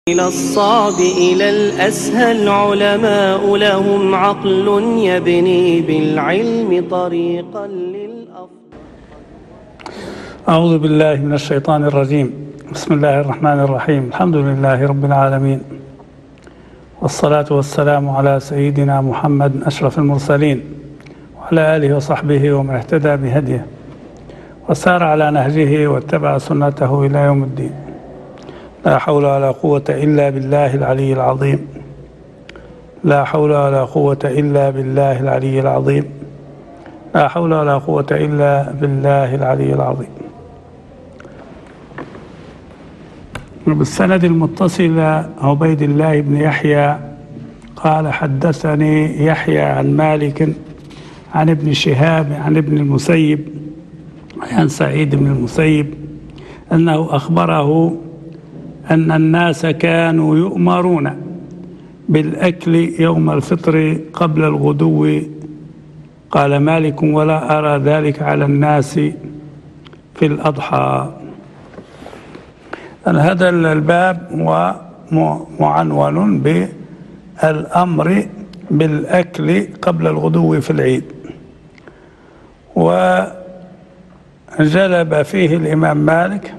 إلى الصعب إلى الأسهل علماء لهم عقل يبني بالعلم طريقا للأفضل. أعوذ بالله من الشيطان الرجيم. بسم الله الرحمن الرحيم. الحمد لله رب العالمين، والصلاة والسلام على سيدنا محمد أشرف المرسلين وعلى آله وصحبه ومن اهتدى بهديه وسار على نهجه واتبع سنته إلى يوم الدين. لا حول ولا قوة إلا بالله العلي العظيم. لا حول ولا قوة إلا بالله العلي العظيم. لا حول ولا قوة إلا بالله العلي العظيم. بالسند المتصل عبيد الله بن يحيى قال: حدثني يحيى عن مالك عن ابن شهاب عن ابن المسيب عن سعيد بن المسيب أنه أخبره أن الناس كانوا يؤمرون بالأكل يوم الفطر قبل الغدو. قال مالك: ولا أرى ذلك على الناس في الأضحى. هذا الباب هو معنون بالأمر بالأكل قبل الغدو في العيد، وجلب فيه الإمام مالك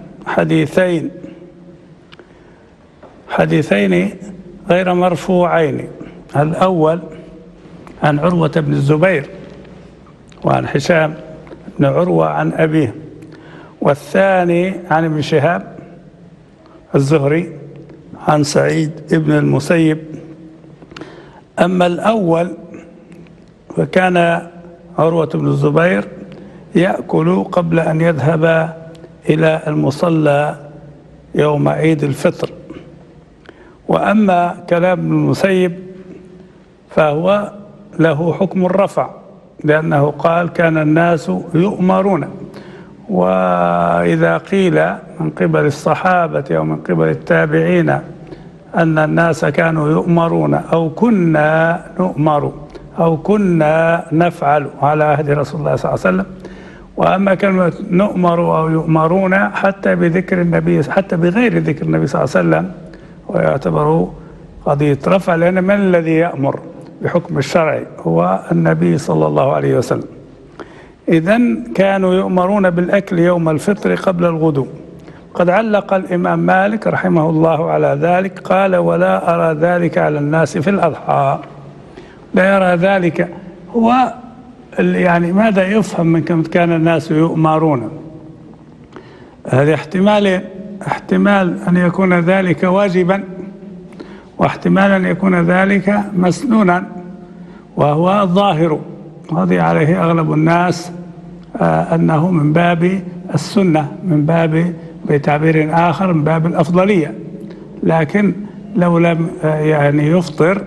حديثين غير مرفوعين. الأول عن عروة بن الزبير وعن هشام بن عروة عن أبيه، والثاني عن ابن شهاب الزهري عن سعيد بن المسيب. أما الأول فكان عروة بن الزبير يأكل قبل أن يذهب إلى المصلى يوم عيد الفطر، وأما كلام ابن المسيب فهو له حكم الرفع، لأنه قال: كان الناس يؤمرون. وإذا قيل من قبل الصحابة أو من قبل التابعين أن الناس كانوا يؤمرون أو كنا نؤمر أو كنا نفعل على عهد رسول الله صلى الله عليه وسلم، وأما كلمة نؤمر أو يؤمرون حتى بذكر النبي، حتى بغير ذكر النبي صلى الله عليه وسلم، ويعتبر قضية رفع، لأن من الذي يأمر بحكم الشرع؟ هو النبي صلى الله عليه وسلم. إذن كانوا يؤمرون بالأكل يوم الفطر قبل الغدو. قد علق الإمام مالك رحمه الله على ذلك، قال: ولا أرى ذلك على الناس في الأضحى. لا يرى ذلك، هو يعني ماذا يفهم من كان الناس يؤمرون؟ هذا احتمال أن يكون ذلك واجبا، واحتمال أن يكون ذلك مسنونا، وهو الظاهر وهذه عليه أغلب الناس أنه من باب السنة، من باب بتعبير آخر من باب الأفضلية. لكن لو لم يعني يفطر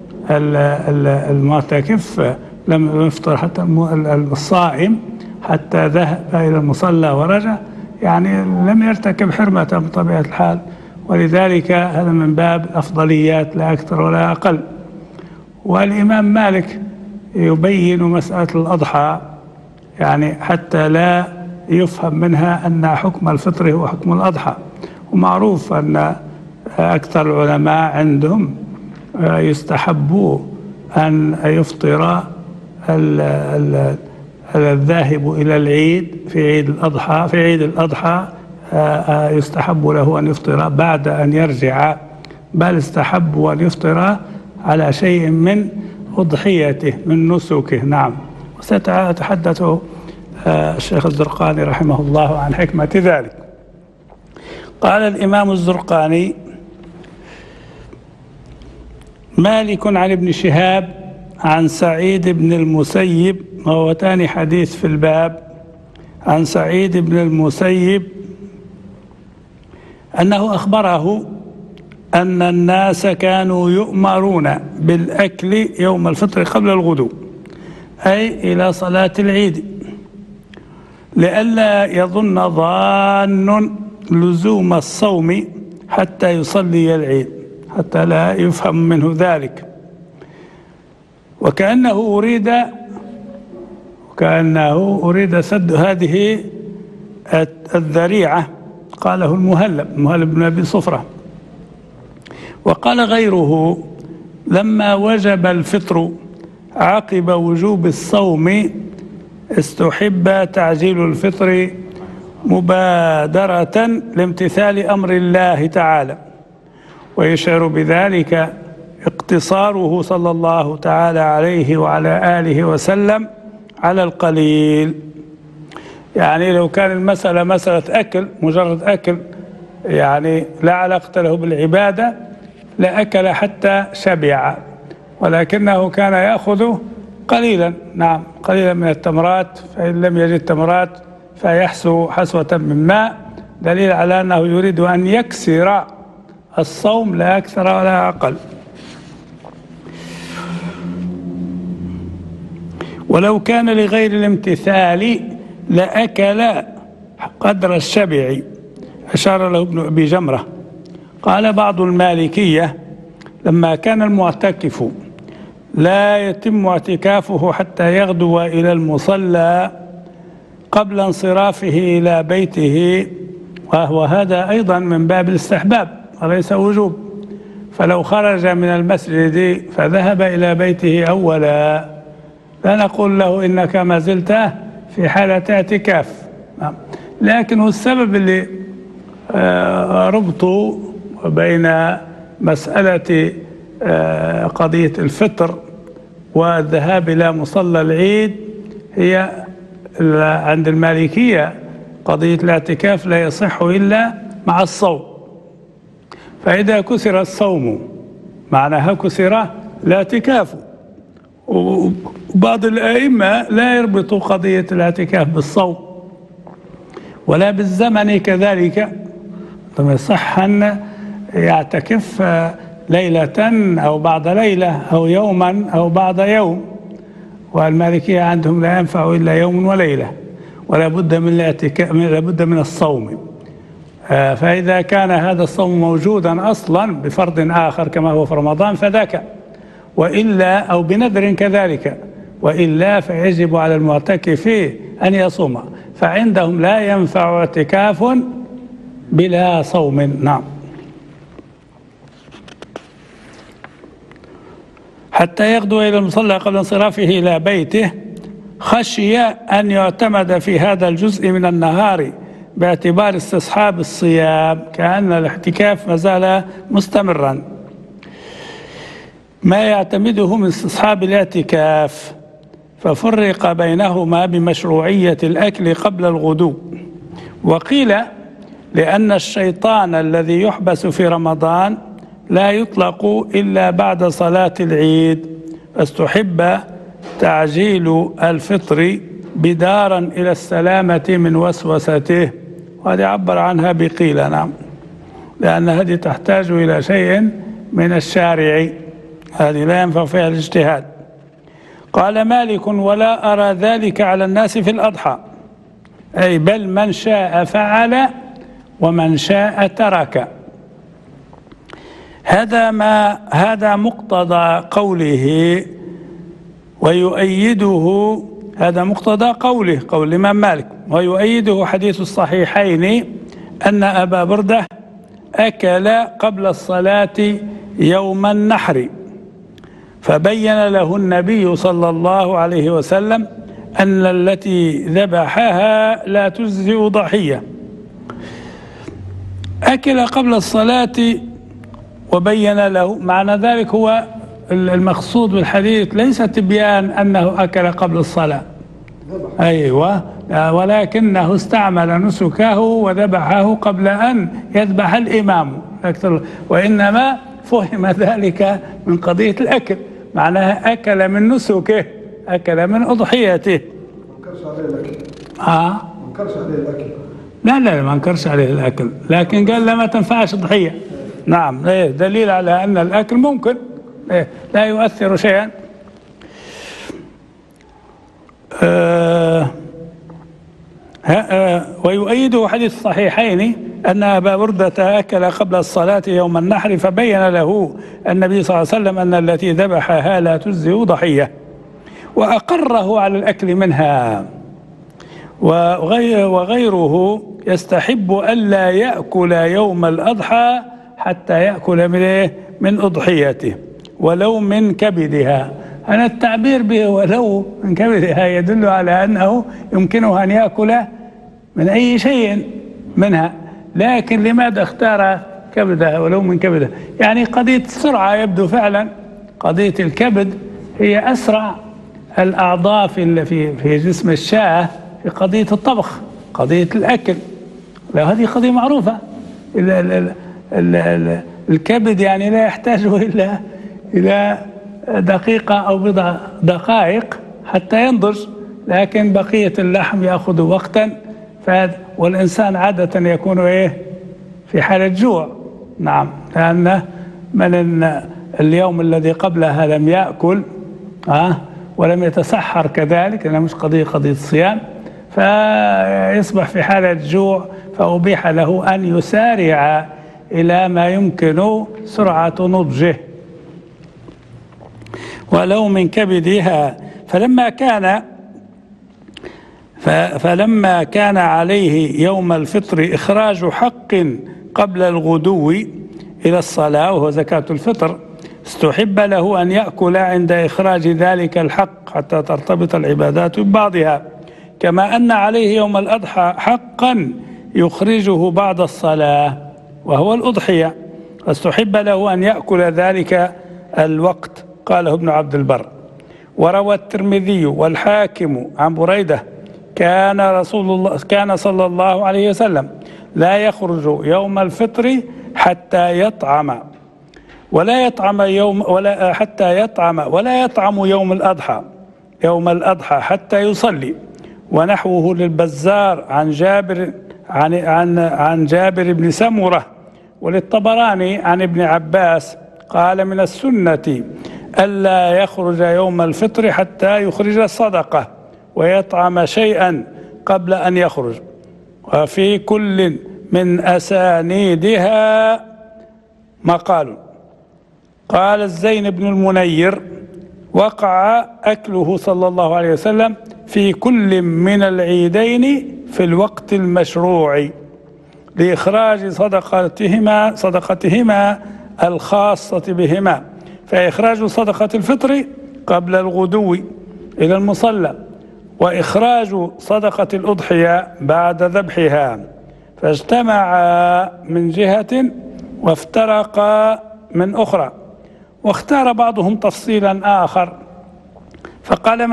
المعتكف، لم يفطر حتى الصائم حتى ذهب إلى المصلى ورجع، يعني لم يرتكب حرمة بطبيعة الحال، ولذلك هذا من باب الأفضليات لا أكثر ولا أقل. والإمام مالك يبين مسألة الأضحى يعني حتى لا يفهم منها أن حكم الفطر هو حكم الأضحى. ومعروف أن أكثر العلماء عندهم يستحب أن يفطر الذاهب إلى العيد في عيد الأضحى يستحب له أن يفطر بعد أن يرجع، بل استحب أن يفطر على شيء من أضحيته من نسكه. نعم، وسيتحدث الشيخ الزرقاني رحمه الله عن حكمة ذلك. قال الإمام الزرقاني: مالك عن ابن شهاب عن سعيد بن المسيب، وهو ثاني حديث في الباب، عن سعيد بن المسيب أنه أخبره أن الناس كانوا يؤمرون بالأكل يوم الفطر قبل الغدو، أي إلى صلاة العيد، لئلا يظن ظان لزوم الصوم حتى يصلي العيد، حتى لا يفهم منه ذلك. وكأنه أريد سد هذه الذريعة. قاله المهلب بن أبي صفرة وقال غيره: لما وجب الفطر عقب وجوب الصوم استحب تعجيل الفطر مبادرة لامتثال أمر الله تعالى، ويشعر بذلك اقتصاره صلى الله تعالى عليه وعلى آله وسلم على القليل. يعني لو كان المسألة مسألة أكل، مجرد أكل، يعني لا علاقة له بالعبادة، لأكل حتى شبع، ولكنه كان يأخذ قليلا، نعم، قليلا من التمرات، فإن لم يجد تمرات فيحسو حسوة من ماء، دليل على أنه يريد أن يكسر الصوم لا أكثر ولا أقل. ولو كان لغير الامتثال لأكل قدر الشبع، أشار له ابن أبي جمرة. قال بعض المالكية: لما كان المعتكف لا يتم اعتكافه حتى يغدو إلى المصلى قبل انصرافه إلى بيته، وهو هذا أيضا من باب الاستحباب وليس وجوب، فلو خرج من المسجد فذهب إلى بيته أولا لا نقول له إنك ما زلت في حالة اعتكاف، لكن السبب اللي ربطوا بين مسألة قضية الفطر والذهاب إلى مصلى العيد هي عند المالكية قضية الاعتكاف لا يصح إلا مع الصوم، فإذا كسر الصوم معناها كسر الاعتكاف. وبعض الأئمة لا يربطوا قضية الاعتكاف بالصوم ولا بالزمن كذلك، ثم يصح أن يعتكف ليلة أو بعد ليلة أو يوما أو بعد يوم، والمالكية عندهم لا ينفع إلا يوم وليلة، ولا بد من الاعتكاف، لا بد من الصوم. فإذا كان هذا الصوم موجودا أصلا بفرض آخر كما هو في رمضان فذاك، وإلا أو بنذر كذلك، وإلا فيجب على المعتكف أن يصوم، فعندهم لا ينفع اعتكاف بلا صوم. نعم. حتى يغدو إلى المصلى قبل انصرافه إلى بيته، خشي أن يعتمد في هذا الجزء من النهار باعتبار استصحاب الصيام، كأن الاعتكاف ما زال مستمرا، ما يعتمده من استصحاب الاعتكاف، ففرق بينهما بمشروعية الأكل قبل الغدو. وقيل لأن الشيطان الذي يحبس في رمضان لا يطلق إلا بعد صلاة العيد، فاستحب تعجيل الفطر بدارا إلى السلامة من وسوسته، وهذه عبر عنها بقيل، نعم، لأن هذه تحتاج إلى شيء من الشارع، هذه لا ينفع فيها الاجتهاد. قال مالك: ولا أرى ذلك على الناس في الأضحى، أي بل من شاء فعل ومن شاء ترك. هذا مقتضى قوله، ويؤيده، هذا مقتضى قوله، قول الإمام مالك، ويؤيده حديث الصحيحين أن أبا بردة أكل قبل الصلاة يوم النحر، فبين له النبي صلى الله عليه وسلم أن التي ذبحها لا تجزئ ضحية. أكل قبل الصلاة وبين له، معنى ذلك هو المقصود بالحديث ليس تبيان أنه أكل قبل الصلاة، أيوة، ولكنه استعمل نسكه وذبحه قبل أن يذبح الإمام، وإنما فهم ذلك من قضية الأكل، معناها أكل من نسكه، أكل من أضحيته. ما انكرش عليه الأكل. لا ما انكرش عليه الأكل، لكن قال لا ما تنفعش ضحية. نعم، دليل على أن الأكل ممكن لا يؤثر شيئا. ويؤيده حديث الصحيحين أن أبا بردة أكل قبل الصلاة يوم النحر، فبين له النبي صلى الله عليه وسلم أن التي ذبحها لا تجزئ ضحية، وأقره على الأكل منها. وغيره يستحب ألا يأكل يوم الأضحى حتى يأكل من أضحيته ولو من كبدها. أنا التعبير به ولو من كبدها يدل على أنه يمكنه أن يأكل من أي شيء منها، لكن لماذا اختار كبدها ولو من كبدها؟ يعني قضية السرعة يبدو فعلا. قضية الكبد هي أسرع الأعضاء في جسم الشاة في قضية الطبخ، قضية الأكل. هذه قضية معروفة. الكبد يعني لا يحتاج إلى دقيقة أو بضع دقائق حتى ينضج، لكن بقية اللحم يأخذ وقتا. والإنسان عادة يكون في حالة جوع. نعم، لأن من اليوم الذي قبلها لم يأكل ولم يتسحر كذلك، لأنها مش قضية صيام، فيصبح في حالة جوع، فأبيح له أن يسارع إلى ما يمكن سرعة نضجه. ولو من كبدها. فلما كان عليه يوم الفطر إخراج حق قبل الغدو إلى الصلاة وهو زكاة الفطر، استحب له أن يأكل عند إخراج ذلك الحق حتى ترتبط العبادات ببعضها، كما أن عليه يوم الأضحى حقا يخرجه بعد الصلاة وهو الأضحية، فاستحب له أن يأكل ذلك الوقت. قاله ابن عبد البر. وروى الترمذي والحاكم عن بريدة كان صلى الله عليه وسلم لا يخرج يوم الفطر حتى يطعم ولا يطعم يوم الأضحى حتى يصلي. ونحوه للبزار عن جابر بن سمرة، وللطبراني عن ابن عباس قال من السنة ألا يخرج يوم الفطر حتى يخرج الصدقة ويطعم شيئا قبل أن يخرج. وفي كل من أسانيدها مقال. قال الزين بن المنير وقع أكله صلى الله عليه وسلم في كل من العيدين في الوقت المشروع لإخراج صدقتهما الخاصة بهما، فإخراج صدقة الفطر قبل الغدو إلى المصلى، وإخراج صدقة الأضحية بعد ذبحها، فاجتمعا من جهة وافترقا من أخرى. واختار بعضهم تفصيلا آخر فقال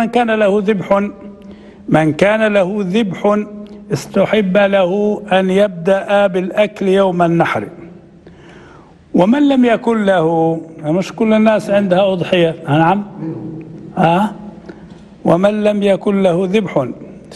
من كان له ذبح استحب له أن يبدأ بالأكل يوم النحر، ومن لم يكن له، مش كل الناس عندها أضحية، نعم، ومن لم يكن له ذبح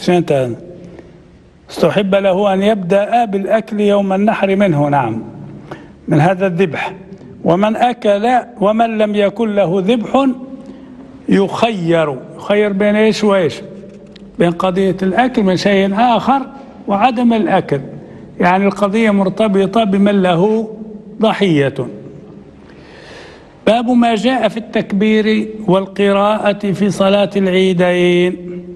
استحب له أن يبدأ بالأكل يوم النحر منه، نعم، من هذا الذبح. ومن لم يكن له ذبح يخير بين إيش وإيش؟ بين قضية الأكل من شيء آخر وعدم الأكل، يعني القضية مرتبطة بمن له ضحية. باب ما جاء في التكبير والقراءة في صلاة العيدين.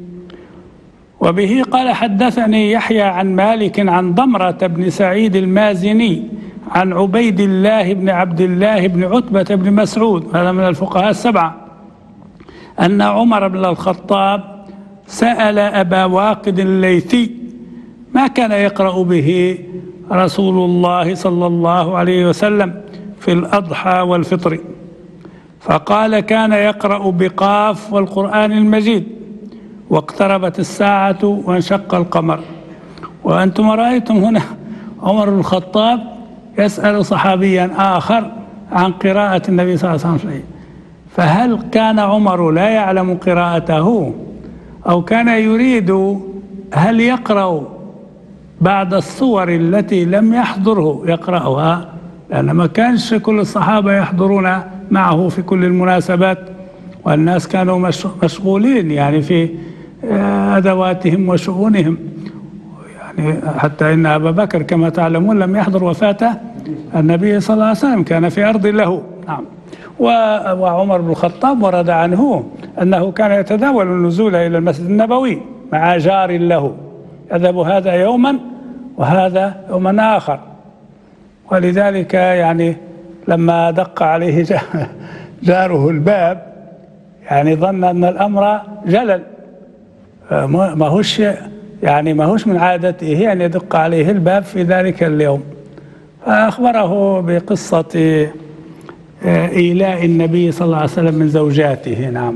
وبه قال حدثني يحيى عن مالك عن ضمرة بن سعيد المازني عن عبيد الله بن عبد الله بن عتبة بن مسعود، هذا من الفقهاء السبعة، أن عمر بن الخطاب سأل أبا واقد الليثي ما كان يقرأ به رسول الله صلى الله عليه وسلم في الأضحى والفطر، فقال كان يقرأ بقاف والقرآن المجيد واقتربت الساعة وانشق القمر. وأنتم رأيتم هنا عمر بن الخطاب يسأل صحابيا آخر عن قراءة النبي صلى الله عليه وسلم، فهل كان عمر لا يعلم قراءته أو كان يريد هل يقرأ بعد الصور التي لم يحضره يقرأها، لأن ما كانش كل الصحابة يحضرون معه في كل المناسبات، والناس كانوا مشغولين يعني في أدواتهم وشؤونهم، يعني حتى إن أبا بكر كما تعلمون لم يحضر وفاة النبي صلى الله عليه وسلم، كان في أرض له، نعم. وعمر بن الخطاب ورد عنه أنه كان يتداول النزول إلى المسجد النبوي مع جار له، يذهب هذا يوما وهذا يوما آخر، ولذلك يعني لما دق عليه جاره الباب يعني ظن أن الأمر جلل، ما هوش من عادته أن يدق عليه الباب في ذلك اليوم، فأخبره بقصة إيلاء النبي صلى الله عليه وسلم من زوجاته. نعم.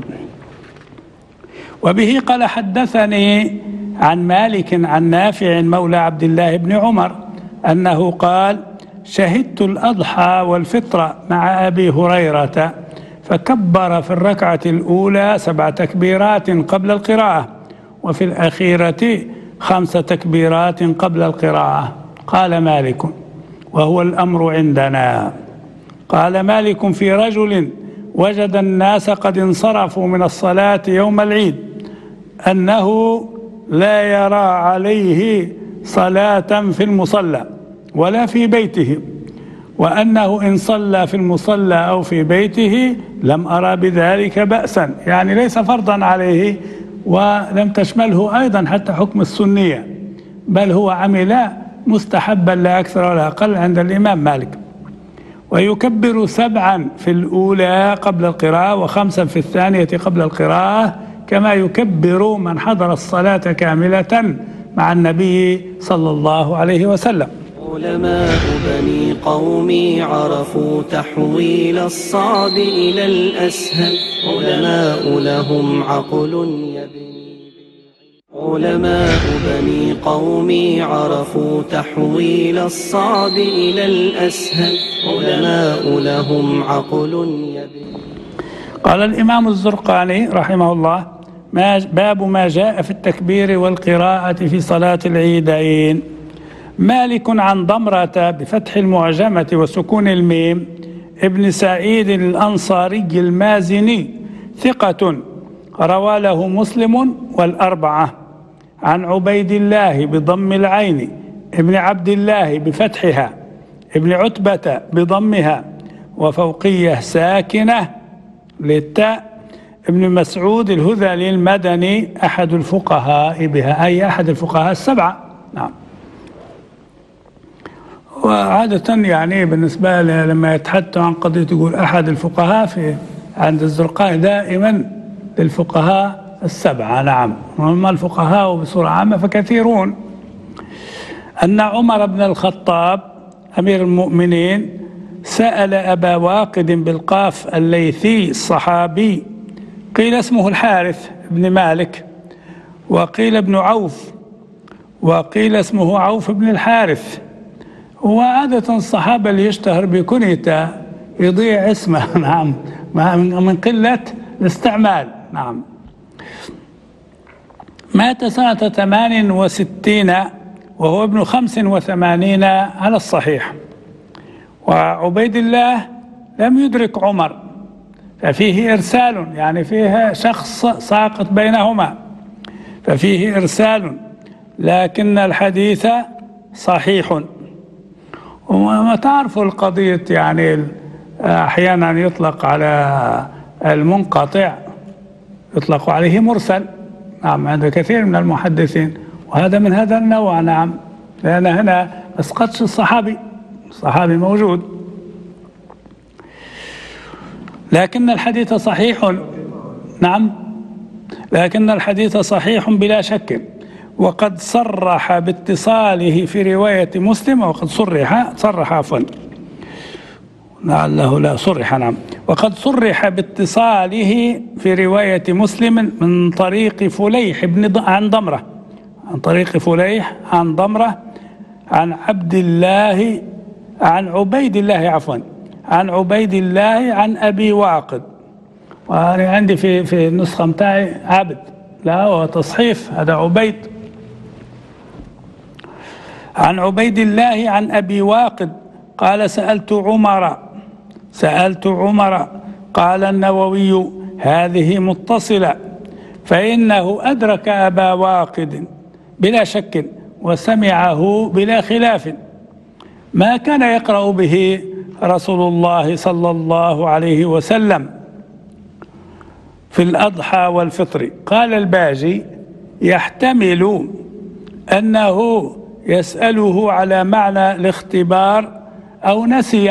وبه قال حدثني عن مالك عن نافع مولى عبد الله بن عمر أنه قال: شهدت الأضحى والفطر مع أبي هريرة فكبر في الركعة الأولى 7 تكبيرات قبل القراءة، وفي الأخيرة 5 تكبيرات قبل القراءة. قال مالك: وهو الأمر عندنا. قال مالك: في رجل وجد الناس قد انصرفوا من الصلاة يوم العيد أنه لا يرى عليه صلاة في المصلى ولا في بيته، وأنه إن صلى في المصلى أو في بيته لم أرى بذلك بأسا، يعني ليس فرضا عليه ولم تشمله أيضا حتى حكم السنية، بل هو عمل مستحبا لا أكثر ولا أقل عند الإمام مالك. ويكبر 7 في الأولى قبل القراءة و5 في الثانية قبل القراءة، كما يكبر من حضر الصلاة كاملة مع النبي صلى الله عليه وسلم. علماء بني قومي عرفوا تحويل الصعب إلى الأسهل، علماء لهم عقل يبني. علماء بني قومي عرفوا تحويل الصعب إلى الأسهل، علماء لهم عقل يبني. قال الإمام الزرقاني رحمه الله: باب ما جاء في التكبير والقراءة في صلاة العيدين. مالك عن ضمرة بفتح المعجمة وسكون الميم ابن سعيد الأنصاري المازني ثقة، روى له مسلم والأربعة، عن عبيد الله بضم العين ابن عبد الله بفتحها ابن عتبة بضمها وفوقية ساكنة للتاء ابن مسعود الهذلي المدني أحد الفقهاء بها، أي أحد الفقهاء 7. نعم. وعادة يعني بالنسبة لما يتحدث عن قضية يقول أحد الفقهاء عند الزرقاني دائما للفقهاء 7. نعم. وما الفقهاء بصورة عامة فكثيرون. أن عمر بن الخطاب أمير المؤمنين سأل أبا واقد بالقاف الليثي الصحابي، قيل اسمه الحارث بن مالك، وقيل ابن عوف، وقيل اسمه عوف بن الحارث. وعادة الصحابة اللي يشتهر بكنيته يضيع اسمه. نعم. من قلة الاستعمال. نعم. مات سنة 68 وهو ابن 85 على الصحيح. وعبيد الله لم يدرك عمر، ففيه إرسال، يعني فيه شخص ساقط بينهما، ففيه إرسال، لكن الحديث صحيح. وما تعرفوا القضية يعني أحيانا يطلق على المنقطع يطلق عليه مرسل. نعم. عند كثير من المحدثين، وهذا من هذا النوع. نعم. لأن هنا أسقطش الصحابي موجود، لكن الحديث صحيح. نعم. لكن الحديث صحيح بلا شك، وقد صرح باتصاله في رواية مسلم، وقد صرح عفوا لعله لا صرح. نعم. وقد صرح باتصاله في رواية مسلم من طريق فليح عن ضمرة، عن طريق فليح عن ضمرة عن عبد الله عن عبيد الله عن عبيد الله عن أبي واقد. وأنا عندي في النسخة متاعي عبد، لا هو تصحيف، هذا عبيد. عن عبيد الله عن أبي واقد قال: سألت عمر. قال النووي: هذه متصلة، فإنه أدرك أبا واقد بلا شك وسمعه بلا خلاف، ما كان يقرأ به رسول الله صلى الله عليه وسلم في الأضحى والفطر. قال الباجي: يحتمل أنه يسأله على معنى الاختبار أو نسي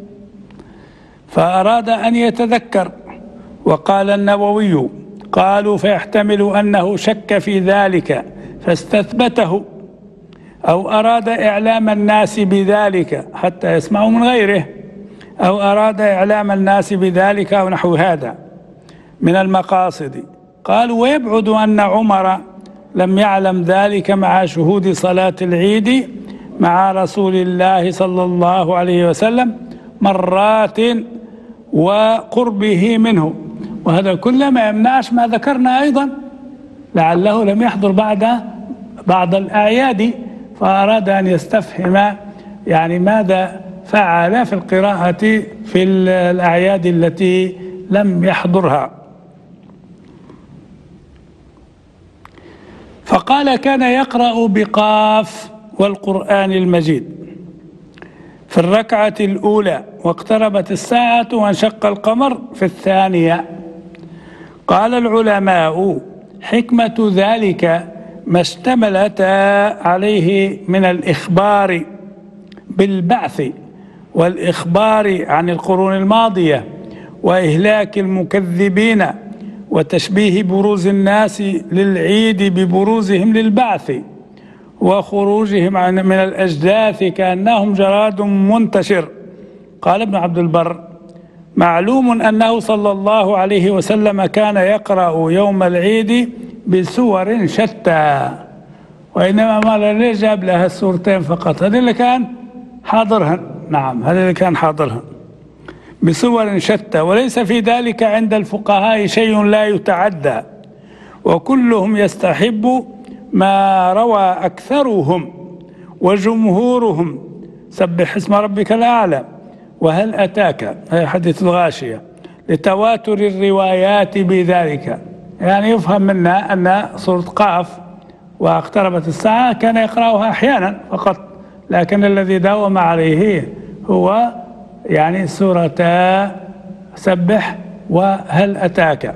فأراد أن يتذكر. وقال النووي: قالوا فيحتمل أنه شك في ذلك فاستثبته، أو أراد إعلام الناس بذلك حتى يسمعوا من غيره، أو أراد إعلام الناس بذلك أو نحو هذا من المقاصد. قالوا: ويبعد أن عمر لم يعلم ذلك مع شهود صلاة العيد مع رسول الله صلى الله عليه وسلم مرات وقربه منه. وهذا كله ما يمنعش ما ذكرنا أيضا، لعله لم يحضر بعض الأعياد فأراد أن يستفهم يعني ماذا فعل في القراءة في الأعياد التي لم يحضرها. فقال: كان يقرأ بقاف والقرآن المجيد في الركعة الأولى واقتربت الساعة وانشق القمر في الثانية. قال العلماء: حكمة ذلك ما اشتملت عليه من الإخبار بالبعث والإخبار عن القرون الماضية وإهلاك المكذبين وتشبيه بروز الناس للعيد ببروزهم للبعث وخروجهم من الأجداث كأنهم جراد منتشر. قال ابن عبد البر: معلوم أنه صلى الله عليه وسلم كان يقرأ يوم العيد بسور شتى، وإنما ما جاب لها السورتين فقط، هذا اللي كان حاضرها. نعم، هذا اللي كان حاضرها بسور شتى، وليس في ذلك عند الفقهاء شيء لا يتعدى، وكلهم يستحب ما روى أكثرهم وجمهورهم: سبح اسم ربك الأعلى وهل أتاك، هي حديث الغاشية، لتواتر الروايات بذلك. يعني يفهم منا أن سورة قاف واقتربت الساعة كان يقرأها أحيانا فقط، لكن الذي داوم عليه هو يعني سورة سبح وهل أتاك.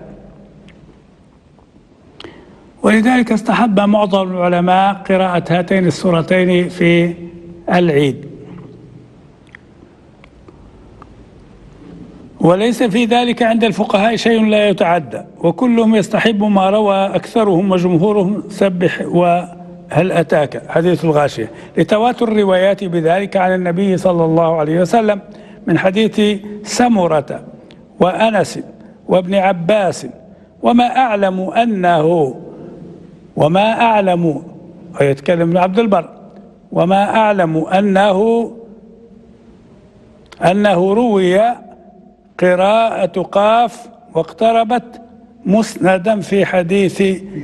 ولذلك استحب معظم العلماء قراءة هاتين السورتين في العيد، وليس في ذلك عند الفقهاء شيء لا يتعدى، وكلهم يستحب ما روى أكثرهم وجمهورهم: سبح وهل أتاك، حديث الغاشية، لتواتر الروايات بذلك عن النبي صلى الله عليه وسلم من حديث سمرة وأنس وابن عباس. وما أعلم ويتكلم ابن عبد البر: وما أعلم أنه روي قراءة قاف واقتربت مسندا في حديث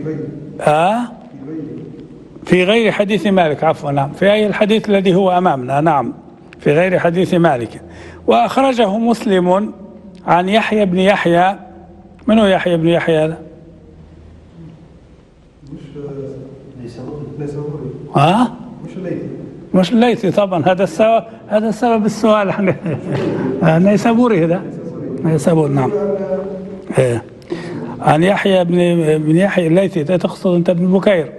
في غير حديث مالك، عفوا، نعم، في أي الحديث الذي هو أمامنا، نعم، في غير حديث مالك. وأخرجه مسلم عن يحيى بن يحيى. من هو يحيى بن يحيى هذا؟ مش الليثي طبعا، هذا السبب السؤال. نيسابوري، هذا نيسابوري، نعم. عن يحيى بن يحيى الليثي، تقصد أنت ابن بكير.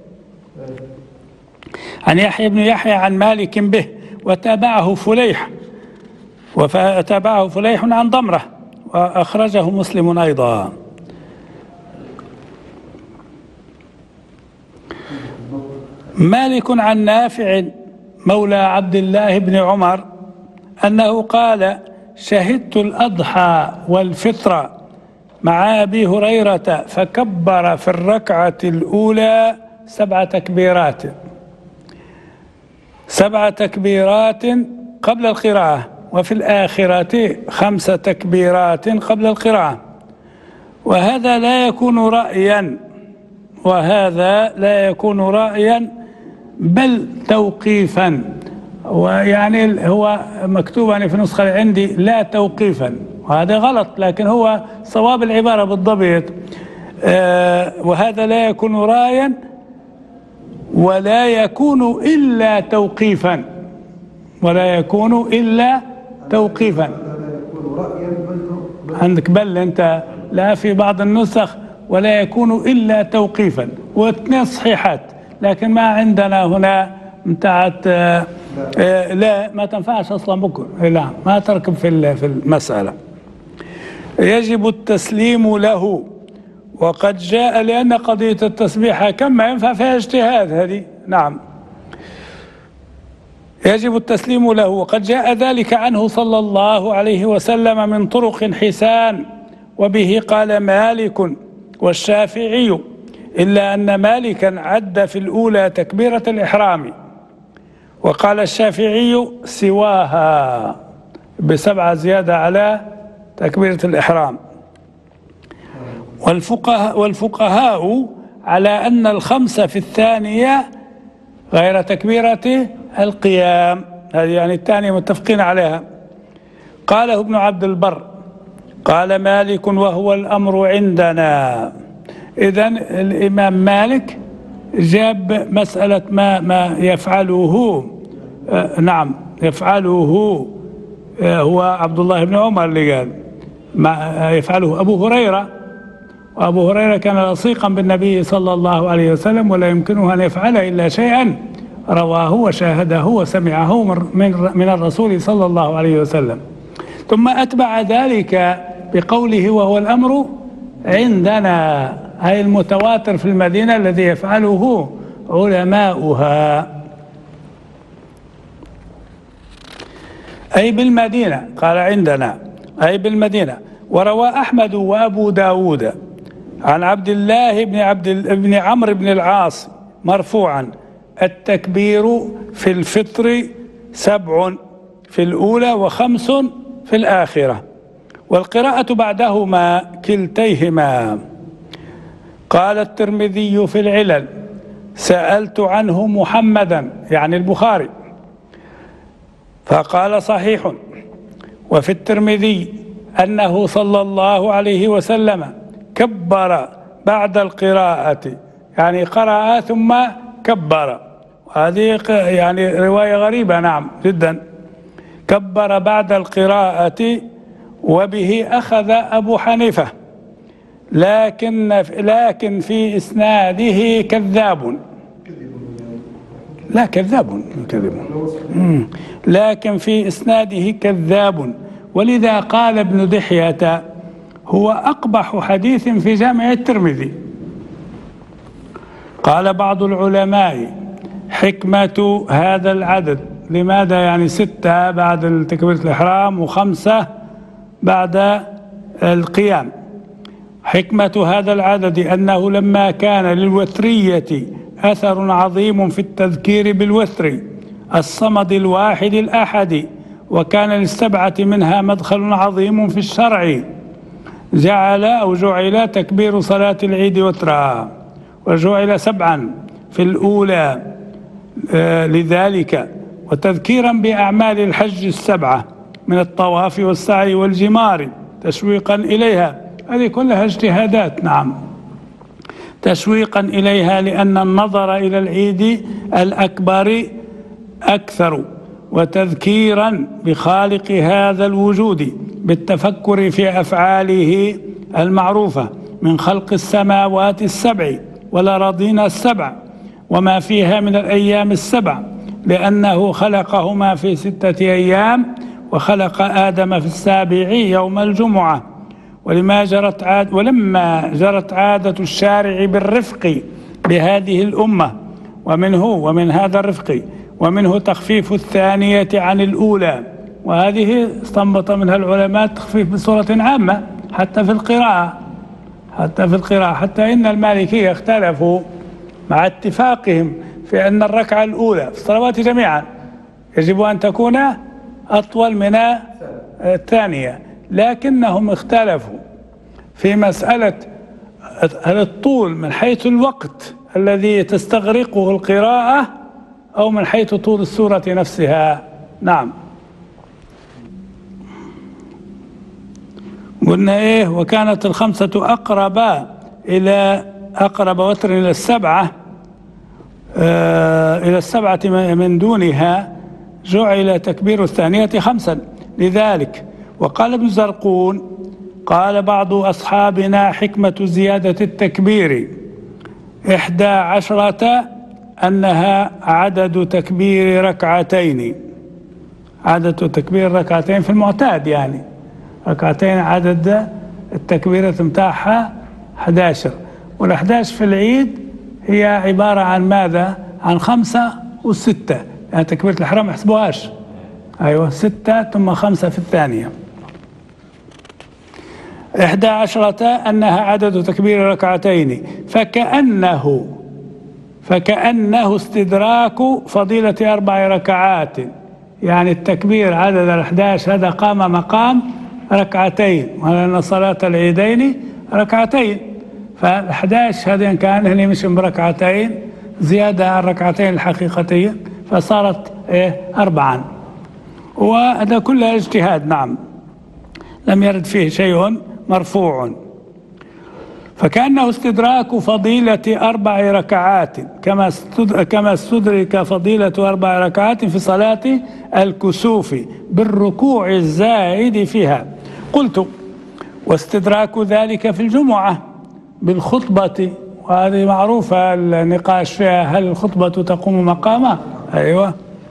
عن يحيى بن يحيى عن مالك به، وتابعه فليح عن ضمرة، وأخرجه مسلم أيضا. مالك عن نافع مولى عبد الله بن عمر أنه قال: شهدت الأضحى والفطر مع أبي هريرة فكبر في الركعة الأولى 7 تكبيرات، 7 تكبيرات قبل القراءة، وفي الآخرة 5 تكبيرات قبل القراءة. وهذا لا يكون رأيا بل توقيفا. ويعني هو مكتوب يعني في نسخة عندي لا توقيفا، وهذا غلط، لكن هو صواب العبارة بالضبط. وهذا لا يكون رأيا ولا يكون إلا توقيفا، عندك بل أنت، لا، في بعض النسخ ولا يكون إلا توقيفا، واثنين صحيحات، لكن ما عندنا هنا متاعت لا ما تنفعش أصلا بكم، لا ما تركب في المسألة. يجب التسليم له، وقد جاء لأن قضية التسبيح كم ما ينفع فيها اجتهاد هذه. نعم، يجب التسليم له، وقد جاء ذلك عنه صلى الله عليه وسلم من طرق حسان، وبه قال مالك والشافعي، إلا أن مالكا عد في الأولى تكبيرة الإحرام، وقال الشافعي سواها ب7 زيادة على تكبيرة الإحرام. والفقهاء على أن الخمسة في الثانية غير تكبيرة القيام، هذه يعني الثانية متفقين عليها. قاله ابن عبد البر، قال مالك وهو الأمر عندنا. إذن الإمام مالك جاب مسألة ما يفعله نعم يفعله هو عبد الله بن عمر اللي قال ما يفعله أبو هريرة، وأبو هريرة كان لصيقا بالنبي صلى الله عليه وسلم، ولا يمكنه أن يفعل إلا شيئا رواه وشاهده وسمعه من الرسول صلى الله عليه وسلم. ثم أتبع ذلك بقوله وهو الأمر عندنا، هي المتواتر في المدينة الذي يفعله علماؤها، أي بالمدينة. قال عندنا أي بالمدينة. وروى أحمد وأبو داود عن عبد الله بن عمرو بن العاص مرفوعا: التكبير في الفطر 7 في الأولى و5 في الآخرة، والقراءة بعدهما كلتيهما. قال الترمذي في العلل: سألت عنه محمدا يعني البخاري فقال صحيح. وفي الترمذي أنه صلى الله عليه وسلم كبر بعد القراءة، يعني قرأ ثم كبر، هذه يعني رواية غريبة نعم جدا. كبر بعد القراءة، وبه أخذ أبو حنيفة، لكن في إسناده كذاب، لا كذاب لكن في إسناده كذاب، ولذا قال ابن دحية هو أقبح حديث في جامع الترمذي. قال بعض العلماء: حكمة هذا العدد، لماذا يعني 6 بعد تكبيرة الإحرام و5 بعد القيام؟ حكمة هذا العدد أنه لما كان للوترية أثر عظيم في التذكير بالوتر الصمد الواحد الأحد، وكان لل7 منها مدخل عظيم في الشرع، جعل تكبير صلاة العيد وترا، وجعل 7 في الأولى لذلك، وتذكيرا بأعمال الحج 7 من الطواف والسعي والجمار تشويقا إليها. هذه كلها اجتهادات نعم، تشويقا إليها لأن النظر إلى العيد الأكبر أكثر، وتذكيرا بخالق هذا الوجود بالتفكر في أفعاله المعروفة من خلق السماوات 7 والأراضين 7 وما فيها من الأيام 7، لأنه خلقهما في 6 أيام، وخلق آدم في 7 يوم الجمعة. ولما جرت عادة الشارع بالرفق بهذه الأمة، ومن هذا الرفق ومنه تخفيف الثانية عن الأولى، وهذه استنبط منها العلماء تخفيف بصورة عامة حتى في القراءة، حتى إن المالكية اختلفوا مع اتفاقهم في أن الركعة الأولى في الصلوات جميعا يجب أن تكون أطول من الثانية، لكنهم اختلفوا في مسألة هل الطول من حيث الوقت الذي تستغرقه القراءة أو من حيث طول السورة نفسها. نعم، قلنا وكانت 5 أقرب وتر إلى 7 من دونها، جعل تكبير الثانية 5 لذلك. وقال ابن زرقون: قال بعض أصحابنا: حكمة زيادة التكبير 11 أنها عدد تكبير ركعتين، عدد تكبير ركعتين في المعتاد، يعني ركعتين عدد التكبيرة متاعها 11، وال11 في العيد هي عبارة عن ماذا؟ عن 5 و6، يعني تكبيرة الإحرام احسبوهاش، أيوة 6 ثم 5 في الثانية. 11 أنها عدد تكبير ركعتين، فكأنه استدراك فضيلة 4 ركعات، يعني التكبير عدد 11 هذا قام مقام ركعتين، ولأن صلاة العيدين ركعتين، فال11 هذه كان هني مش بركعتين زيادة عن الركعتين الحقيقتين، فصارت 4، وهذا كله اجتهاد، نعم لم يرد فيه شيء مرفوع. فكأنه استدراك فضيلة 4 ركعات كما استدرك فضيلة 4 ركعات في صلاة الكسوف بالركوع الزائد فيها. قلت: واستدراك ذلك في الجمعة بالخطبة، وهذه معروفة النقاش فيها، هل الخطبة تقوم مقامها؟ أيوة.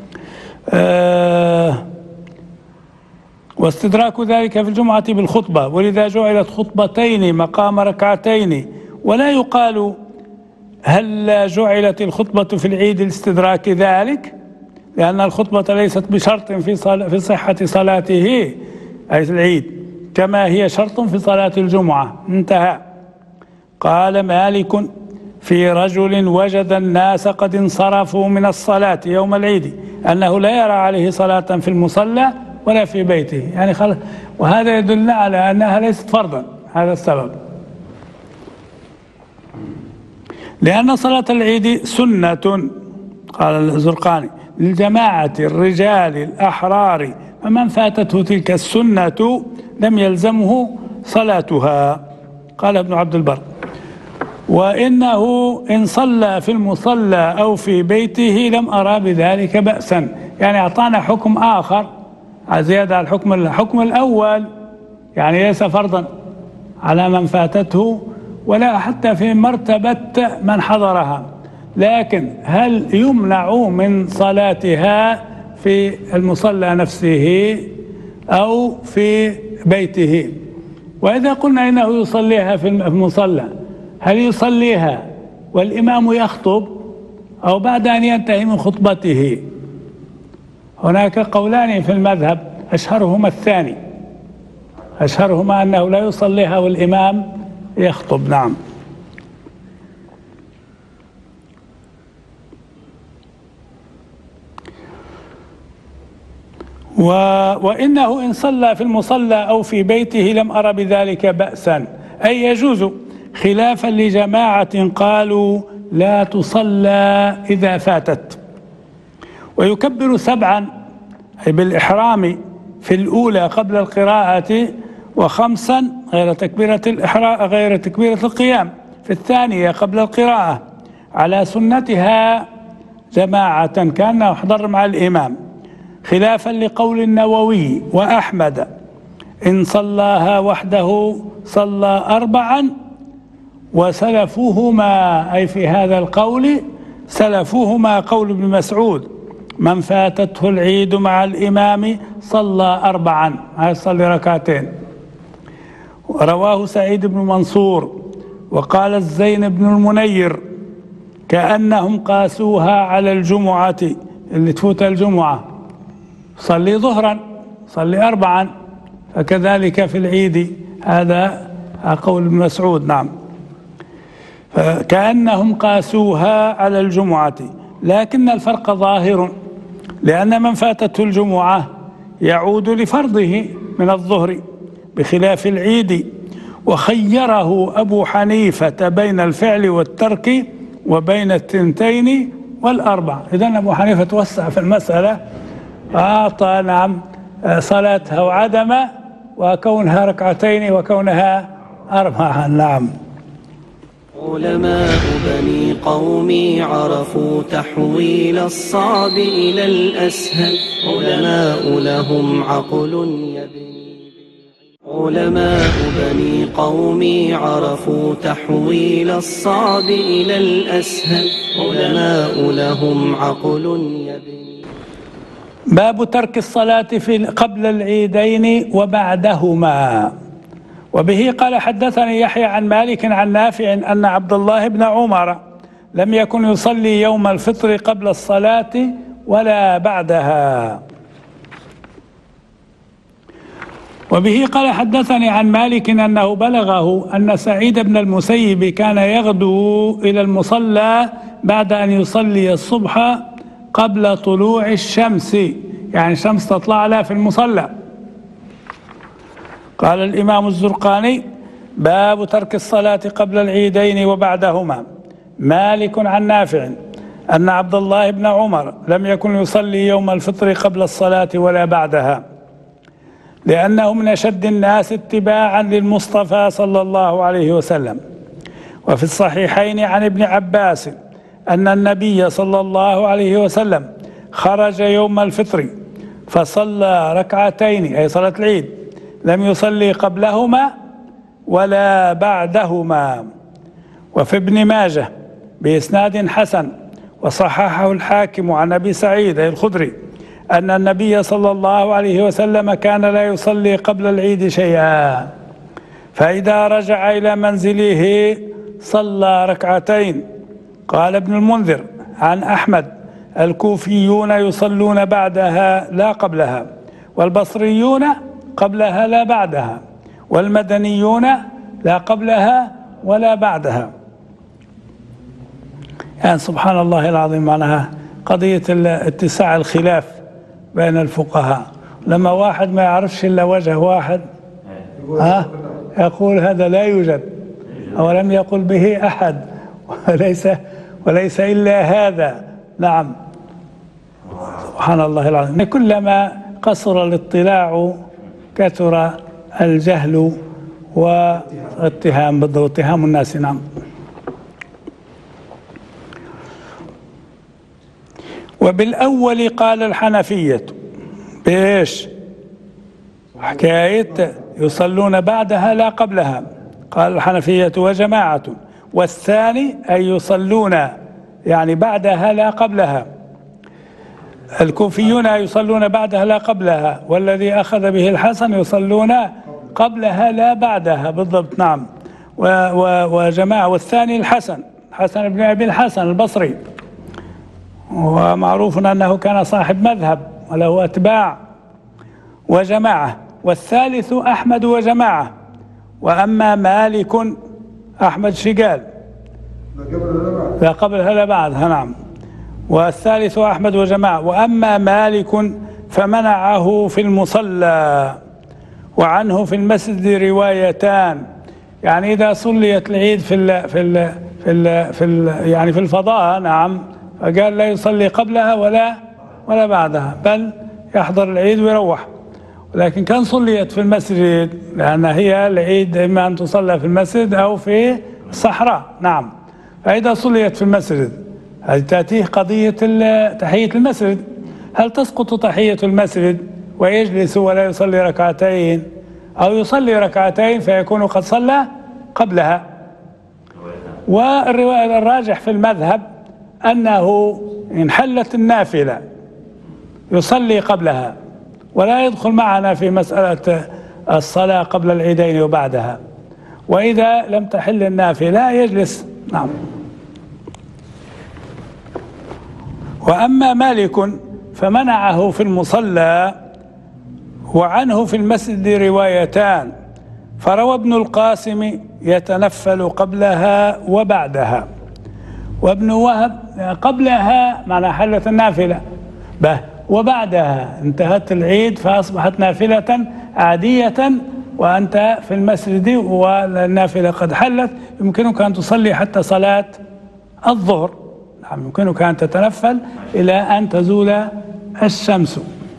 واستدراك ذلك في الجمعة بالخطبة، ولذا جعلت خطبتين مقام ركعتين، ولا يقال هل جعلت الخطبة في العيد لاستدراك ذلك، لأن الخطبة ليست بشرط في صحة صلاته أي العيد، كما هي شرط في صلاة الجمعة. انتهى. قال مالك: في رجل وجد الناس قد انصرفوا من الصلاة يوم العيد أنه لا يرى عليه صلاة في المصلى ولا في بيته، يعني خلص، وهذا يدل على أنها ليست فرضا. هذا السبب، لأن صلاة العيد سنة، قال الزرقاني، للجماعة الرجال الأحرار، فمن فاتته تلك السنة لم يلزمه صلاتها. قال ابن عبد البر: وإنه إن صلى في المصلى أو في بيته لم أرى بذلك بأسا، يعني أعطانا حكم آخر زيادة على الحكم الأول، يعني ليس فرضا على من فاتته ولا حتى في مرتبة من حضرها، لكن هل يمنع من صلاتها في المصلى نفسه أو في بيته؟ وإذا قلنا إنه يصليها في المصلى، هل يصليها والإمام يخطب أو بعد أن ينتهي من خطبته؟ هناك قولان في المذهب، أشهرهما الثاني، أشهرهما أنه لا يصليها والإمام يخطب. نعم. وإنه إن صلى في المصلى أو في بيته لم أرى بذلك بأسا، أي يجوز، خلافا لجماعة قالوا لا تصلى إذا فاتت. ويكبر 7 أي بالإحرام في الأولى قبل القراءة، و5 غير تكبيرة الإحرام غير تكبيرة القيام في الثانية قبل القراءة، على سنتها جماعة كأنه يحضر مع الإمام، خلافا لقول النووي وأحمد: إن صلاها وحده صلى 4، وسلفوهما أي في هذا القول سلفوهما قول ابن مسعود: من فاتته العيد مع الإمام صلى 4، يصلي ركعتين. رواه سعيد بن منصور. وقال الزين بن المنير: كأنهم قاسوها على الجمعة، اللي تفوت الجمعة صلي ظهرا صلي 4، فكذلك في العيد، هذا قول ابن مسعود. نعم. فكأنهم قاسوها على الجمعة، لكن الفرق ظاهر، لأن من فاتته الجمعة يعود لفرضه من الظهر بخلاف العيد، وخيره أبو حنيفة بين الفعل والترك وبين 2 و4. إذن أبو حنيفة توسع في المسألة، أعطى نعم صلاتها وعدم، وكونها 2 وكونها 4. نعم. علماء بني قومي عرفوا تحويل الصعب إلى الأسهل، علماء لهم عقل يبني. علماء بني قومي عرفوا تحويل الصعب إلى الأسهل، علماء لهم عقل يبني. باب ترك الصلاة قبل العيدين وبعدهما. وبه قال حدثني يحيى عن مالك عن نافع أن عبد الله بن عمر لم يكن يصلي يوم الفطر قبل الصلاة ولا بعدها. وبه قال حدثني عن مالك أنه بلغه أن سعيد بن المسيب كان يغدو إلى المصلى بعد أن يصلي الصبح قبل طلوع الشمس، يعني الشمس تطلع له في المصلى. قال الإمام الزرقاني: باب ترك الصلاة قبل العيدين وبعدهما. مالك عن نافع أن عبد الله بن عمر لم يكن يصلي يوم الفطر قبل الصلاة ولا بعدها، لأنه من أشد الناس اتباعا للمصطفى صلى الله عليه وسلم. وفي الصحيحين عن ابن عباس أن النبي صلى الله عليه وسلم خرج يوم الفطر فصلى ركعتين، أي صلاة العيد، لم يصلي قبلهما ولا بعدهما. وفي ابن ماجه بإسناد حسن وصححه الحاكم عن أبي سعيد الخدري أن النبي صلى الله عليه وسلم كان لا يصلي قبل العيد شيئا، فإذا رجع إلى منزله صلى ركعتين. قال ابن المنذر عن أحمد: الكوفيون يصلون بعدها لا قبلها، والبصريون قبلها لا بعدها، والمدنيون لا قبلها ولا بعدها. يعني سبحان الله العظيم، معناها قضية اتساع الخلاف بين الفقهاء. لما واحد ما يعرفش إلا وجه واحد يقول هذا لا يوجد، أو لم يقل به أحد، وليس إلا هذا. نعم، سبحان الله العظيم. كلما قصر الاطلاع كثر الجهل واتهام الناس. نعم. وبالأول قال الحنفية بإيش؟ حكاية يصلون بعدها لا قبلها. قال الحنفية وجماعة. والثاني أي يصلون يعني بعدها لا قبلها. الكوفيون يصلون بعدها لا قبلها، والذي أخذ به الحسن يصلون قبلها لا بعدها بالضبط. نعم. وجماعة. والثاني الحسن بن أبي الحسن البصري، ومعروف أنه كان صاحب مذهب وله أتباع. وجماعة. والثالث أحمد وجماعة. وأما مالك، أحمد شقال لا قبلها لا بعدها. نعم. والثالث أحمد وجماعة. وأما مالك فمنعه في المصلى، وعنه في المسجد روايتان. يعني إذا صليت العيد يعني في الفضاء، نعم، فقال لا يصلي قبلها ولا بعدها، بل يحضر العيد ويروح. ولكن كان صليت في المسجد، لأن هي العيد إما أن تصلى في المسجد أو في الصحراء. نعم. فإذا صليت في المسجد هذه تأتيه قضية تحية المسجد. هل تسقط تحية المسجد ويجلس ولا يصلي ركعتين، أو يصلي ركعتين فيكون قد صلى قبلها؟ والرواية الراجح في المذهب أنه إن حلت النافلة يصلي قبلها، ولا يدخل معنا في مسألة الصلاة قبل العيدين وبعدها. وإذا لم تحل النافلة يجلس. نعم. وأما مالك فمنعه في المصلى، وعنه في المسجد روايتان. فروى ابن القاسم يتنفل قبلها وبعدها، وابن وهب قبلها معنى حلت النافلة، وبعدها انتهت العيد فأصبحت نافلة عادية، وأنت في المسجد والنافلة قد حلت، يمكنك أن تصلي حتى صلاة الظهر. نعم، يمكنك أن تتنفل إلى أن تزول الشمس.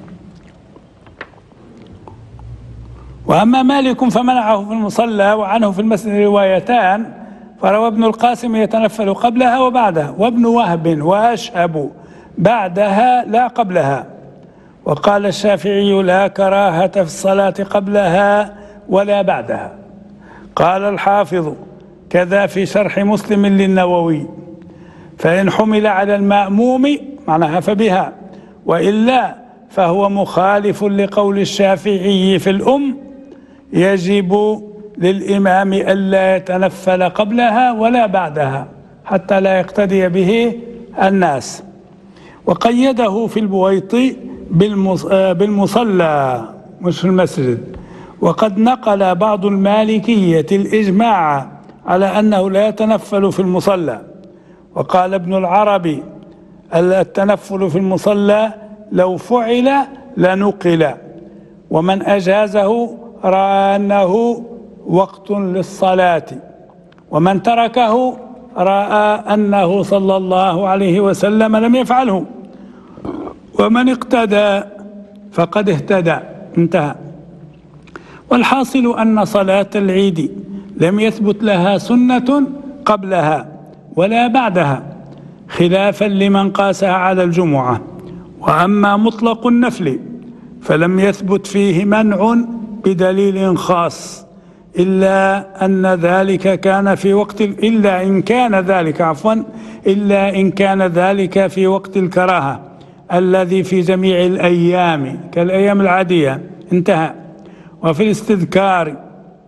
وأما مالك فمنعه في المصلى، وعنه في المسجد روايتان. فروى ابن القاسم يتنفل قبلها وبعدها، وابن وهب وأشهب بعدها لا قبلها. وقال الشافعي لا كراهة في الصلاة قبلها ولا بعدها. قال الحافظ كذا في شرح مسلم للنووي: فإن حمل على المأموم معناها فبها، وإلا فهو مخالف لقول الشافعي في الأم: يجب للإمام ألا يتنفل قبلها ولا بعدها حتى لا يقتدي به الناس. وقيده في البويطي بالمصلى مش في المسجد. وقد نقل بعض المالكية الإجماع على أنه لا يتنفل في المصلى. وقال ابن العربي: التنفل في المصلى لو فعل لنقل، ومن أجازه رأى أنه وقت للصلاة، ومن تركه رأى أنه صلى الله عليه وسلم لم يفعله، ومن اقتدى فقد اهتدى. انتهى. والحاصل أن صلاة العيد لم يثبت لها سنة قبلها ولا بعدها، خلافا لمن قاسها على الجمعة. وأما مطلق النفل فلم يثبت فيه منع بدليل خاص، إلا إن كان ذلك في وقت الكراهة الذي في جميع الأيام كالأيام العادية. انتهى. وفي الاستذكار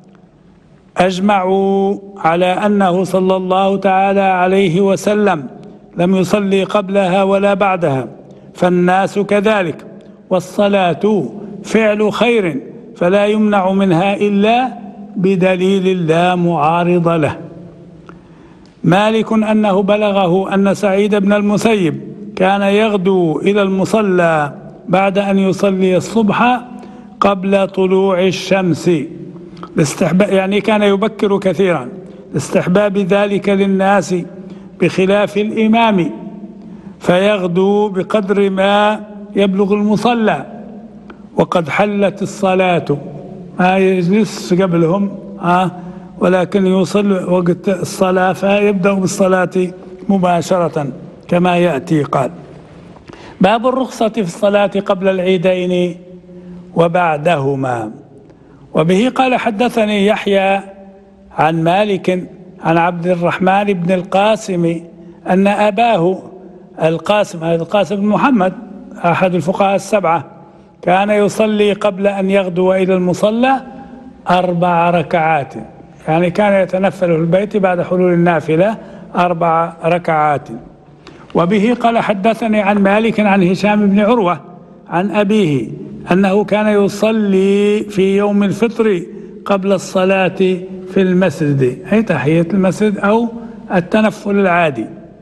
أجمعوا على أنه صلى الله تعالى عليه وسلم لم يصلي قبلها ولا بعدها، فالناس كذلك، والصلاة فعل خير فلا يمنع منها إلا بدليل لا معارض له. مالك أنه بلغه أن سعيد بن المسيب كان يغدو إلى المصلى بعد أن يصلي الصبح قبل طلوع الشمس، يعني كان يبكر كثيرا، لاستحباب ذلك للناس بخلاف الإمام، فيغدو بقدر ما يبلغ المصلى وقد حلت الصلاة، ما يجلس قبلهم ولكن يوصل وقت الصلاة فيبدأ بالصلاة مباشرة كما يأتي. قال: باب الرخصة في الصلاة قبل العيدين وبعدهما. وبه قال حدثني يحيى عن مالك عن عبد الرحمن بن القاسم أن أباه القاسم بن محمد أحد الفقهاء السبعة كان يصلي قبل أن يغدو إلى المصلى 4 ركعات، يعني كان يتنفل في البيت بعد حلول النافلة 4 ركعات. وبه قال حدثني عن مالك عن هشام بن عروة عن أبيه أنه كان يصلي في يوم الفطر قبل الصلاة في المسجد، أي تحية المسجد أو التنفل العادي.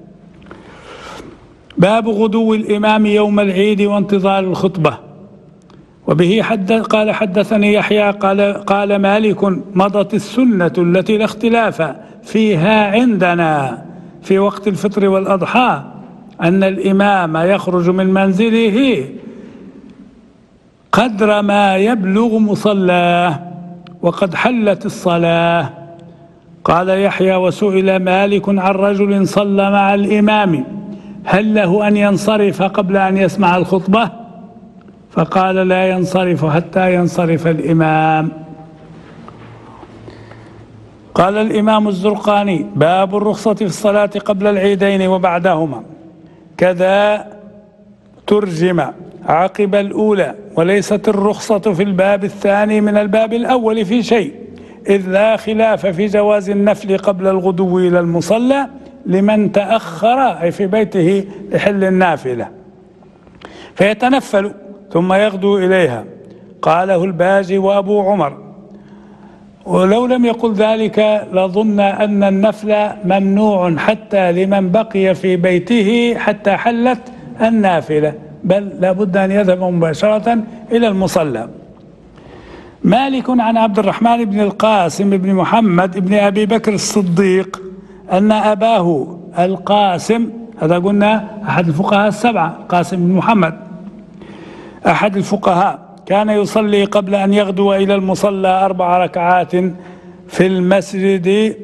باب غدو الإمام يوم العيد وانتظار الخطبة. وبه قال حدثني يحيى قال مالك: مضت السنة التي لا اختلاف فيها عندنا في وقت الفطر والأضحى أن الإمام يخرج من منزله قدر ما يبلغ مصلاه وقد حلت الصلاة. قال يحيى: وسئل مالك عن رجل صلى مع الإمام هل له أن ينصرف قبل أن يسمع الخطبة؟ فقال: لا ينصرف حتى ينصرف الإمام. قال الإمام الزرقاني: باب الرخصة في الصلاة قبل العيدين وبعدهما. كذا ترجم عقب الأولى، وليست الرخصة في الباب الثاني من الباب الأول في شيء، إذ لا خلاف في جواز النفل قبل الغدو إلى المصلى لمن تأخر أي في بيته لحل النافلة فيتنفل ثم يغدو إليها. قاله الباجي وأبو عمر. ولو لم يقل ذلك لظن أن النفل ممنوع حتى لمن بقي في بيته حتى حلت النافلة، بل لابد أن يذهب مباشرة إلى المصلى. مالك عن عبد الرحمن بن القاسم بن محمد بن أبي بكر الصديق أن أباه القاسم، هذا قلنا أحد الفقهاء السبعة، قاسم بن محمد أحد الفقهاء، كان يصلي قبل أن يغدو إلى المصلى 4 ركعات في المسجد،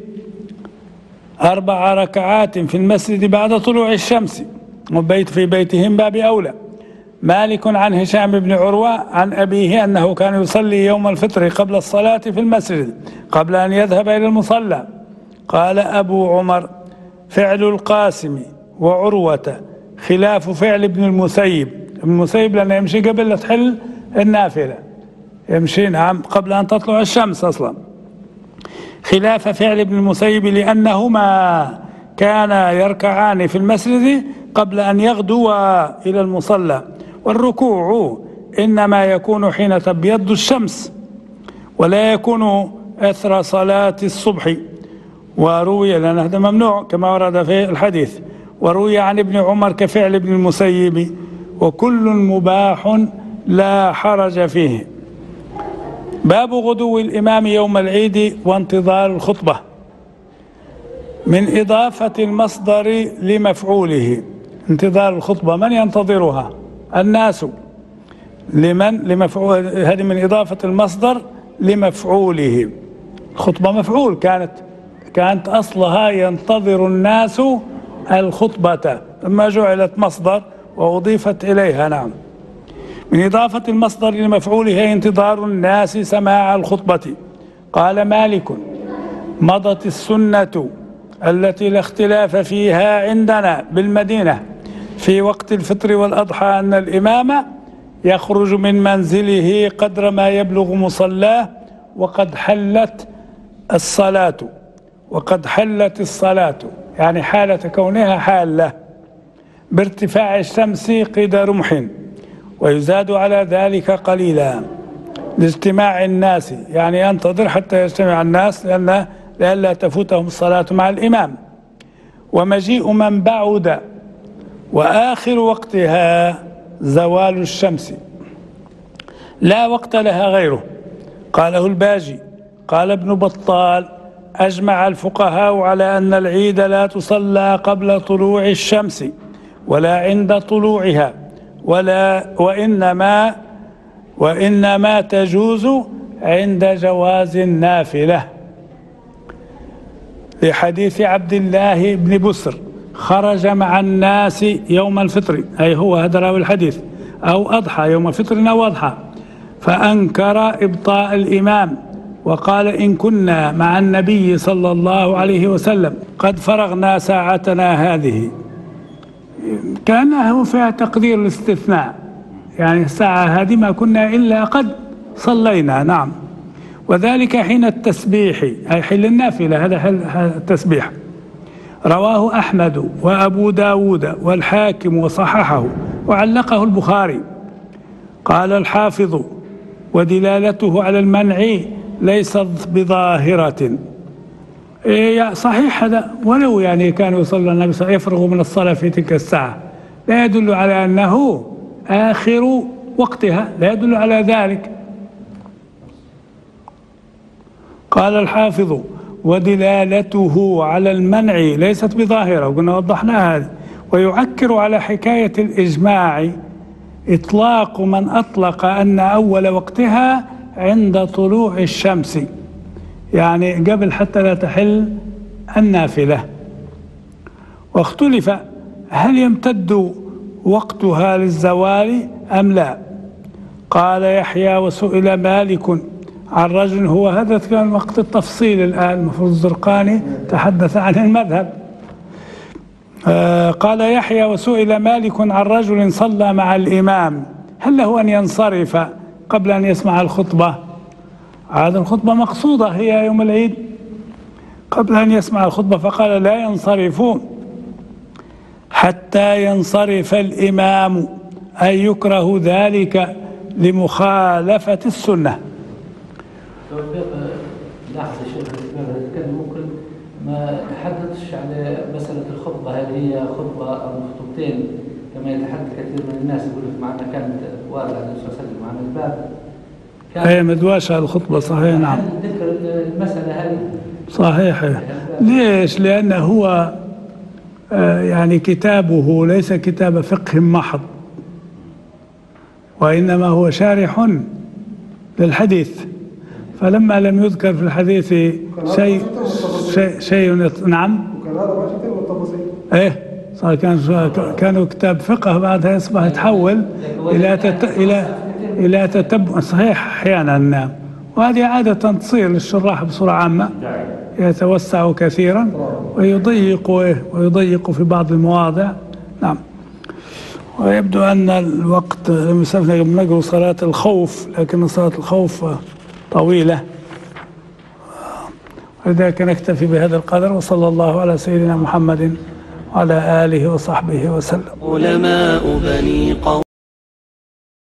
4 ركعات في المسجد بعد طلوع الشمس، وبيت في بيتهم باب أولى. مالك عن هشام بن عروة عن أبيه أنه كان يصلي يوم الفطر قبل الصلاة في المسجد قبل أن يذهب إلى المصلى. قال أبو عمر: فعل القاسم وعروة خلاف فعل ابن المسيب. ابن المسيب لأنه يمشي قبل لا تحل النافلة، يمشي نعم قبل أن تطلع الشمس أصلا. خلاف فعل ابن المسيب لأنهما كانا يركعان في المسجد قبل أن يغدوا إلى المصلى، والركوع إنما يكون حين تبيض الشمس ولا يكون أثر صلاة الصبح. وروي، لأن هذا ممنوع كما ورد في الحديث، وروي عن ابن عمر كفعل ابن المسيب، وكل مباح لا حرج فيه. باب غدو الإمام يوم العيد وانتظار الخطبة. من إضافة المصدر لمفعوله، انتظار الخطبة من ينتظرها؟ الناس. لمن؟ لمفعول. هذه من إضافة المصدر لمفعوله. الخطبة مفعول كانت أصلها ينتظر الناس الخطبة، ثم جعلت مصدر وأضيفت إليها. نعم، من إضافة المصدر لمفعوله انتظار الناس سماع الخطبة. قال مالك: مضت السنة التي لا اختلاف فيها عندنا بالمدينة في وقت الفطر والأضحى أن الإمام يخرج من منزله قدر ما يبلغ مصلاه وقد حلت الصلاة، يعني حالة كونها حالة، بارتفاع الشمس قيد رمح، ويزاد على ذلك قليلا لاجتماع الناس، يعني ينتظر حتى يجتمع الناس لئلا تفوتهم الصلاة مع الإمام. ومجيء من بعد، وآخر وقتها زوال الشمس لا وقت لها غيره. قاله الباجي. قال ابن بطال: أجمع الفقهاء على أن العيد لا تصلى قبل طلوع الشمس ولا عند طلوعها، وإنما تجوز عند جواز النافلة، لحديث عبد الله بن بسر: خرج مع الناس يوم الفطر، أي هو هذا راوي الحديث، أو أضحى، يوم الفطر أو أضحى، فأنكر إبطاء الإمام وقال: إن كنا مع النبي صلى الله عليه وسلم قد فرغنا ساعتنا هذه. كأنه فيها تقدير الاستثناء، يعني الساعة هذه ما كنا إلا قد صلينا. نعم، وذلك حين التسبيح، أي حين النافلة، هذا التسبيح. رواه أحمد وأبو داود والحاكم وصححه وعلقه البخاري. قال الحافظ: ودلالته على المنع ليست بظاهرة. صحيح هذا، ولو يعني كان يصلي النبي صلى الله عليه وسلم يفرغ من الصلاة في تلك الساعة، لا يدل على أنه آخر وقتها، لا يدل على ذلك. قال الحافظ: ودلالته على المنع ليست بظاهرة، وقلنا وضحنا هذه. ويعكر على حكاية الإجماع إطلاق من أطلق أن أول وقتها عند طلوع الشمس، يعني قبل حتى لا تحل النافلة. واختلف هل يمتد وقتها للزوال أم لا. قال يحيى: وسئل مالك عن رجل، هو هذا كان وقت التفصيل الآن، المفروض الزرقاني تحدث عن المذهب. قال يحيى: وسئل مالك عن رجل صلى مع الإمام هل له أن ينصرف قبل أن يسمع الخطبة؟ هذه الخطبة مقصودة هي يوم العيد، قبل أن يسمع الخطبة، فقال: لا ينصرف حتى ينصرف الإمام، أي يكره ذلك لمخالفة السنة. لحظة شيخ الإسلام، كان ممكن ما تحدثش على مسألة الخطبة، هل هي خطبة أو خطبتين كما يتحدث كثير من الناس، يقول لك معنا كانت وارد عليه الصلاة والسلام معنا الباب هي مدواشة الخطبة. صحيح. نعم، ذكر المسألة هذه صحيح. ليش؟ لأنه هو يعني كتابه ليس كتاب فقه محض، وإنما هو شارح للحديث، فلما لم يذكر في الحديث شيء نعم. وكان هذا ما شيء من التفاصيل. ايه صار كانوا كتاب فقه، بعدها يصبح يتحول إلى تتبع. صحيح أحيانا، نعم. وهذه عادة تصير للشراح بصورة عامة، يتوسع كثيرا ويضيق في بعض المواضع. نعم. ويبدو أن الوقت مسافنا نقرأ صلاة الخوف، لكن صلاة الخوف طويلة، ولذلك نكتفي بهذا القدر. وصلى الله على سيدنا محمد وعلى آله وصحبه وسلم. علماء بني قوم